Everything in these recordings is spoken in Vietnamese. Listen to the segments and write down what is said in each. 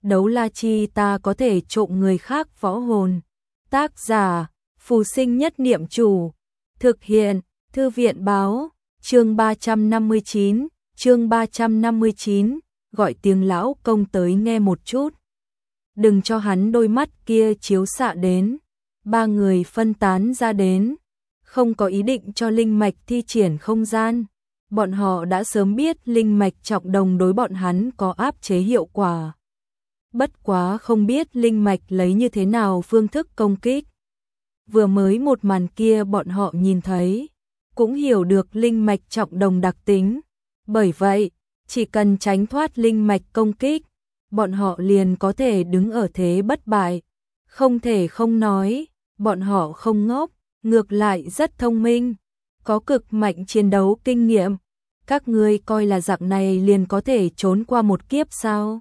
đấu la chi ta có thể trộm người khác võ hồn. Tác giả, Phù Sinh Nhất Niệm Chủ. Thực hiện, Thư viện Báo. Chương 359, gọi tiếng lão công tới nghe một chút. Đừng cho hắn đôi mắt kia chiếu xạ đến. Ba người phân tán ra đến, không có ý định cho linh mạch thi triển không gian. Bọn họ đã sớm biết linh mạch trọng đồng đối bọn hắn có áp chế hiệu quả. Bất quá không biết linh mạch lấy như thế nào phương thức công kích. Vừa mới một màn kia bọn họ nhìn thấy, cũng hiểu được linh mạch trọng đồng đặc tính. Bởi vậy, chỉ cần tránh thoát linh mạch công kích, bọn họ liền có thể đứng ở thế bất bại. Không thể không nói, bọn họ không ngốc, ngược lại rất thông minh, có cực mạnh chiến đấu kinh nghiệm. Các ngươi coi là dạng này liền có thể trốn qua một kiếp sao?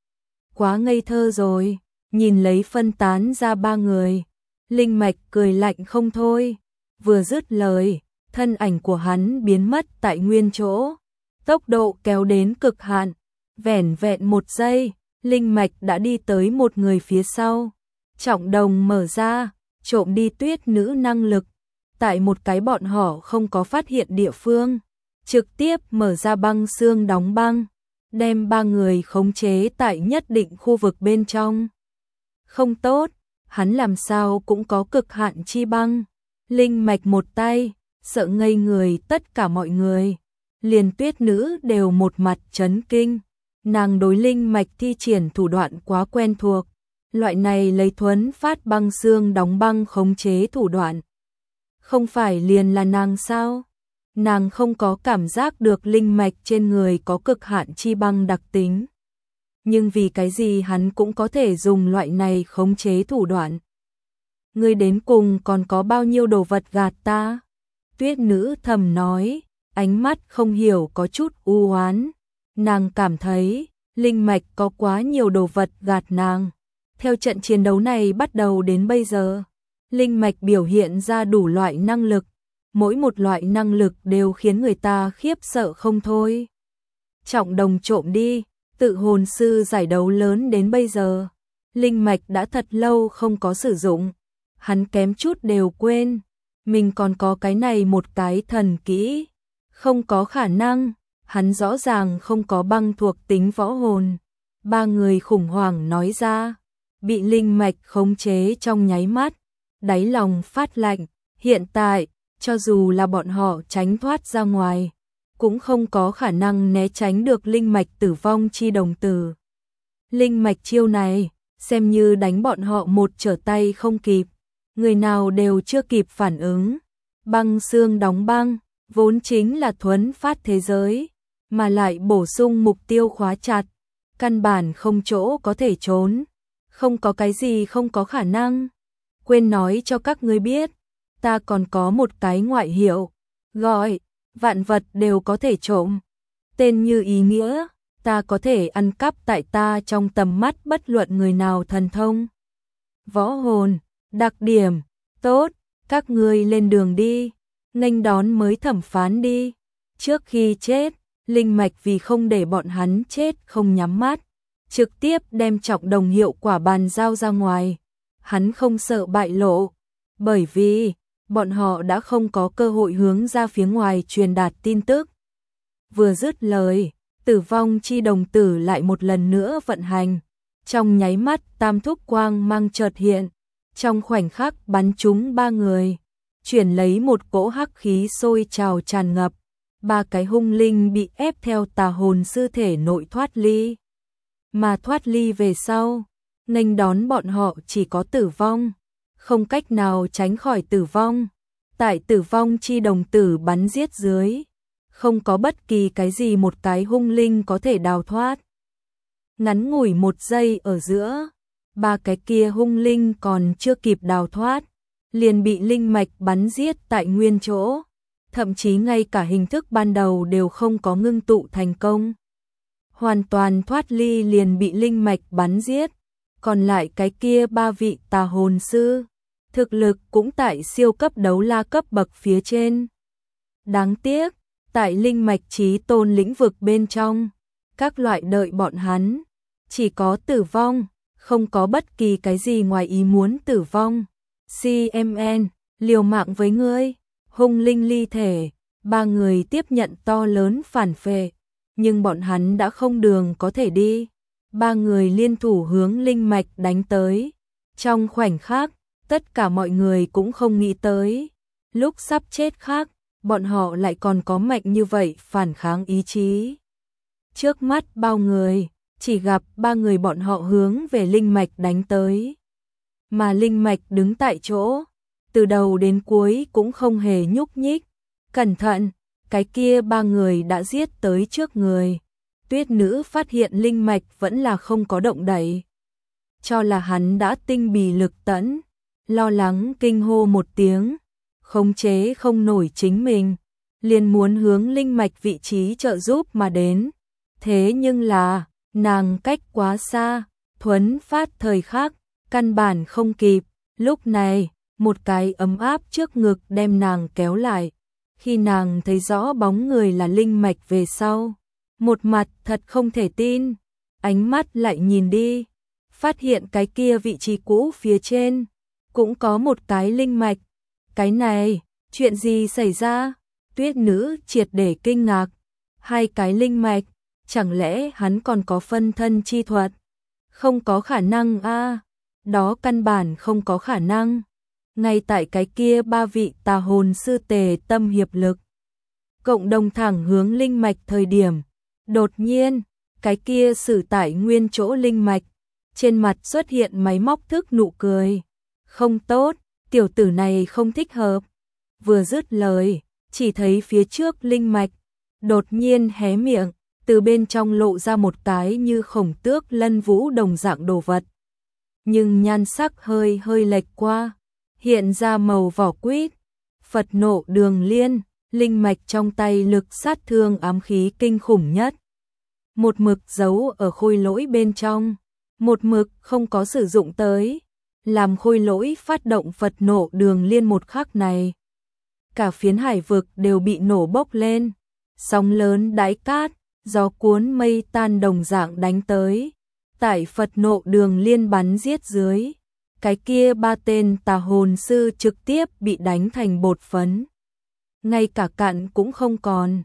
Quá ngây thơ rồi. Nhìn lấy phân tán ra ba người, linh mạch cười lạnh không thôi. Vừa dứt lời, thân ảnh của hắn biến mất tại nguyên chỗ, tốc độ kéo đến cực hạn. Vẻn vẹn một giây, linh mạch đã đi tới một người phía sau. Trọng đồng mở ra, trộm đi tuyết nữ năng lực, tại một cái bọn họ không có phát hiện địa phương, trực tiếp mở ra băng xương đóng băng, đem ba người khống chế tại nhất định khu vực bên trong. Không tốt, hắn làm sao cũng có cực hạn chi băng. Linh mạch một tay, sợ ngây người tất cả mọi người. Liền tuyết nữ đều một mặt chấn kinh. Nàng đối linh mạch thi triển thủ đoạn quá quen thuộc. Loại này lấy thuấn phát băng xương đóng băng khống chế thủ đoạn. Không phải liền là nàng sao? Nàng không có cảm giác được linh mạch trên người có cực hạn chi băng đặc tính. Nhưng vì cái gì hắn cũng có thể dùng loại này khống chế thủ đoạn? Ngươi đến cùng còn có bao nhiêu đồ vật gạt ta? Tuyết nữ thầm nói, ánh mắt không hiểu có chút u hoán. Nàng cảm thấy, linh mạch có quá nhiều đồ vật gạt nàng. Theo trận chiến đấu này bắt đầu đến bây giờ, linh mạch biểu hiện ra đủ loại năng lực. Mỗi một loại năng lực đều khiến người ta khiếp sợ không thôi. Trọng đồng trộm đi, tự hồn sư giải đấu lớn đến bây giờ. Linh mạch đã thật lâu không có sử dụng. Hắn kém chút đều quên. Mình còn có cái này một cái thần kỹ. Không có khả năng. Hắn rõ ràng không có băng thuộc tính võ hồn. Ba người khủng hoảng nói ra. Bị linh mạch khống chế trong nháy mắt. Đáy lòng phát lạnh. Hiện tại, cho dù là bọn họ tránh thoát ra ngoài, cũng không có khả năng né tránh được linh mạch tử vong chi đồng tử. Linh mạch chiêu này, xem như đánh bọn họ một trở tay không kịp. Người nào đều chưa kịp phản ứng. Băng xương đóng băng, vốn chính là thuấn phát thế giới, mà lại bổ sung mục tiêu khóa chặt. Căn bản không chỗ có thể trốn. Không có cái gì không có khả năng. Quên nói cho các ngươi biết. Ta còn có một cái ngoại hiệu, gọi, vạn vật đều có thể trộm. Tên như ý nghĩa, ta có thể ăn cắp tại ta trong tầm mắt bất luận người nào thần thông. Võ hồn, đặc điểm, tốt, các ngươi lên đường đi, nghênh đón mới thẩm phán đi. Trước khi chết, linh mạch vì không để bọn hắn chết không nhắm mắt, trực tiếp đem trọng đồng hiệu quả bàn giao ra ngoài. Hắn không sợ bại lộ, bởi vì bọn họ đã không có cơ hội hướng ra phía ngoài truyền đạt tin tức. Vừa dứt lời, tử vong chi đồng tử lại một lần nữa vận hành. Trong nháy mắt tam thúc quang mang chợt hiện, trong khoảnh khắc bắn trúng ba người, chuyển lấy một cỗ hắc khí sôi trào tràn ngập. Ba cái hung linh bị ép theo tà hồn sư thể nội thoát ly. Mà thoát ly về sau, nghênh đón bọn họ chỉ có tử vong. Không cách nào tránh khỏi tử vong. Tại tử vong chi đồng tử bắn giết dưới, không có bất kỳ cái gì một cái hung linh có thể đào thoát. Ngắn ngủi một giây ở giữa, ba cái kia hung linh còn chưa kịp đào thoát, liền bị linh mạch bắn giết tại nguyên chỗ. Thậm chí ngay cả hình thức ban đầu đều không có ngưng tụ thành công. Hoàn toàn thoát ly liền bị linh mạch bắn giết. Còn lại cái kia ba vị tà hồn sư, thực lực cũng tại siêu cấp đấu la cấp bậc phía trên. Đáng tiếc, tại linh mạch chí tôn lĩnh vực bên trong, các loại đợi bọn hắn, chỉ có tử vong, không có bất kỳ cái gì ngoài ý muốn tử vong. CMN, liều mạng với ngươi, hung linh ly thể, ba người tiếp nhận to lớn phản phệ, nhưng bọn hắn đã không đường có thể đi. Ba người liên thủ hướng linh mạch đánh tới. Trong khoảnh khắc, tất cả mọi người cũng không nghĩ tới. Lúc sắp chết khác, bọn họ lại còn có mạnh như vậy phản kháng ý chí. Trước mắt bao người, chỉ gặp ba người bọn họ hướng về linh mạch đánh tới. Mà linh mạch đứng tại chỗ, từ đầu đến cuối cũng không hề nhúc nhích. Cẩn thận, cái kia ba người đã giết tới trước người. Tuyết nữ phát hiện linh mạch vẫn là không có động đậy. Cho là hắn đã tinh bì lực tẫn, lo lắng kinh hô một tiếng, khống chế không nổi chính mình, liền muốn hướng linh mạch vị trí trợ giúp mà đến. Thế nhưng là, nàng cách quá xa, thuấn phát thời khắc, căn bản không kịp. Lúc này, một cái ấm áp trước ngực đem nàng kéo lại. Khi nàng thấy rõ bóng người là linh mạch về sau, một mặt thật không thể tin, ánh mắt lại nhìn đi, phát hiện cái kia vị trí cũ phía trên, cũng có một cái linh mạch. Cái này, chuyện gì xảy ra? Tuyết nữ triệt để kinh ngạc, hai cái linh mạch, chẳng lẽ hắn còn có phân thân chi thuật? Không có khả năng a, đó căn bản không có khả năng. Ngay tại cái kia ba vị tà hồn sư tề tâm hiệp lực, cộng đồng thẳng hướng linh mạch thời điểm, đột nhiên, cái kia sử tại nguyên chỗ linh mạch, trên mặt xuất hiện máy móc thức nụ cười. Không tốt, tiểu tử này không thích hợp. Vừa dứt lời, chỉ thấy phía trước linh mạch, đột nhiên hé miệng, từ bên trong lộ ra một cái như khổng tước lân vũ đồng dạng đồ vật. Nhưng nhan sắc hơi lệch qua, hiện ra màu vỏ quýt. Phật nộ đường liên, linh mạch trong tay lực sát thương ám khí kinh khủng nhất. Một mực giấu ở khôi lỗi bên trong, một mực không có sử dụng tới. Làm khôi lỗi phát động Phật nộ đường liên một khắc này, cả phiến hải vực đều bị nổ bốc lên. Sóng lớn đãi cát, gió cuốn mây tan đồng dạng đánh tới. Tại Phật nộ đường liên bắn giết dưới, cái kia ba tên tà hồn sư trực tiếp bị đánh thành bột phấn. Ngay cả cặn cũng không còn.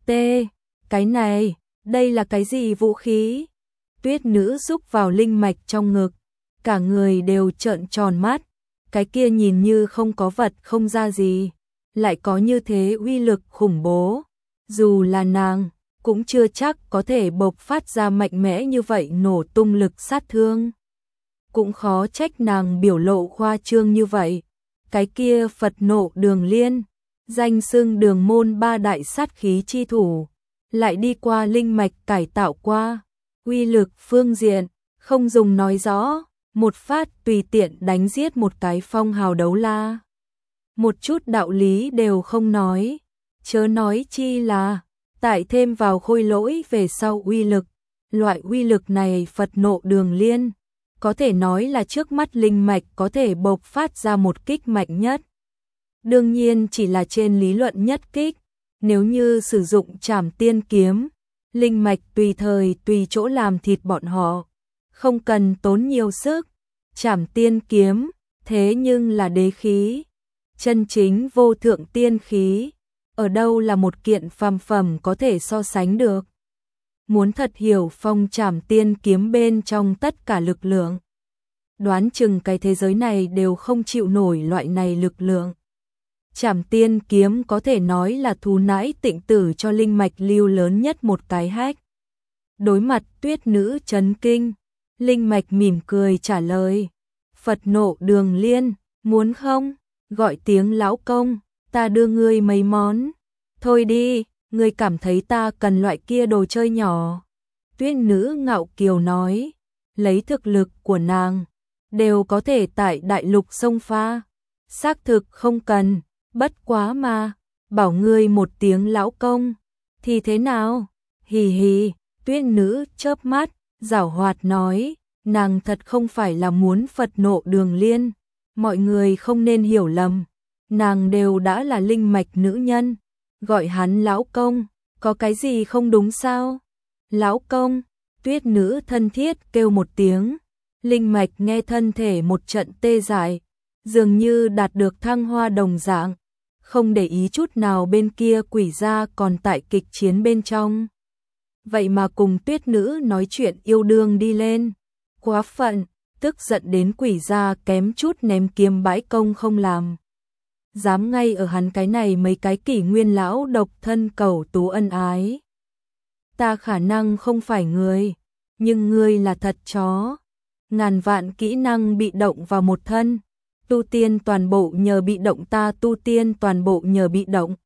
Cái này, đây là cái gì vũ khí? Tuyết nữ xúc vào linh mạch trong ngực, cả người đều trợn tròn mắt. Cái kia nhìn như không có vật không ra gì, lại có như thế uy lực khủng bố. Dù là nàng, cũng chưa chắc có thể bộc phát ra mạnh mẽ như vậy nổ tung lực sát thương. Cũng khó trách nàng biểu lộ khoa trương như vậy. Cái kia Phật nộ đường liên, danh xưng đường môn ba đại sát khí chi thủ, lại đi qua linh mạch cải tạo qua. Uy lực phương diện, không dùng nói rõ, một phát tùy tiện đánh giết một cái phong hào đấu la. Một chút đạo lý đều không nói, chớ nói chi là tại thêm vào khôi lỗi về sau uy lực. Loại uy lực này Phật nộ đường liên, có thể nói là trước mắt linh mạch có thể bộc phát ra một kích mạnh nhất. Đương nhiên chỉ là trên lý luận nhất kích, nếu như sử dụng trảm tiên kiếm, linh mạch tùy thời tùy chỗ làm thịt bọn họ, không cần tốn nhiều sức. Trảm tiên kiếm, thế nhưng là đế khí, chân chính vô thượng tiên khí, ở đâu là một kiện phàm phẩm có thể so sánh được. Muốn thật hiểu phong trảm tiên kiếm bên trong tất cả lực lượng, đoán chừng cái thế giới này đều không chịu nổi loại này lực lượng. Trảm tiên kiếm có thể nói là thú nãi tịnh tử cho linh mạch lưu lớn nhất một cái hách. Đối mặt tuyết nữ chấn kinh, linh mạch mỉm cười trả lời. Phật nộ đường liên, muốn không? Gọi tiếng lão công, ta đưa ngươi mấy món. Thôi đi, ngươi cảm thấy ta cần loại kia đồ chơi nhỏ. Tuyết nữ ngạo kiều nói, lấy thực lực của nàng, đều có thể tại đại lục sông pha. Xác thực không cần, bất quá mà, bảo ngươi một tiếng lão công, thì thế nào? Hì hì, tuyết nữ chớp mắt, giảo hoạt nói, nàng thật không phải là muốn Phật nộ đường liên. Mọi người không nên hiểu lầm, nàng đều đã là linh mạch nữ nhân, gọi hắn lão công, có cái gì không đúng sao? Lão công, Tuyết nữ thân thiết kêu một tiếng, linh mạch nghe thân thể một trận tê dại, dường như đạt được thăng hoa đồng dạng, không để ý chút nào bên kia quỷ gia còn tại kịch chiến bên trong. Vậy mà cùng tuyết nữ nói chuyện yêu đương đi lên, quá phận, tức giận đến quỷ gia kém chút ném kiếm bãi công không làm. Dám ngay ở hắn cái này mấy cái kỷ nguyên lão độc thân cầu tú ân ái. Ta khả năng không phải người, nhưng ngươi là thật chó. Ngàn vạn kỹ năng bị động vào một thân, tu tiên toàn bộ nhờ bị động, ta tu tiên toàn bộ nhờ bị động.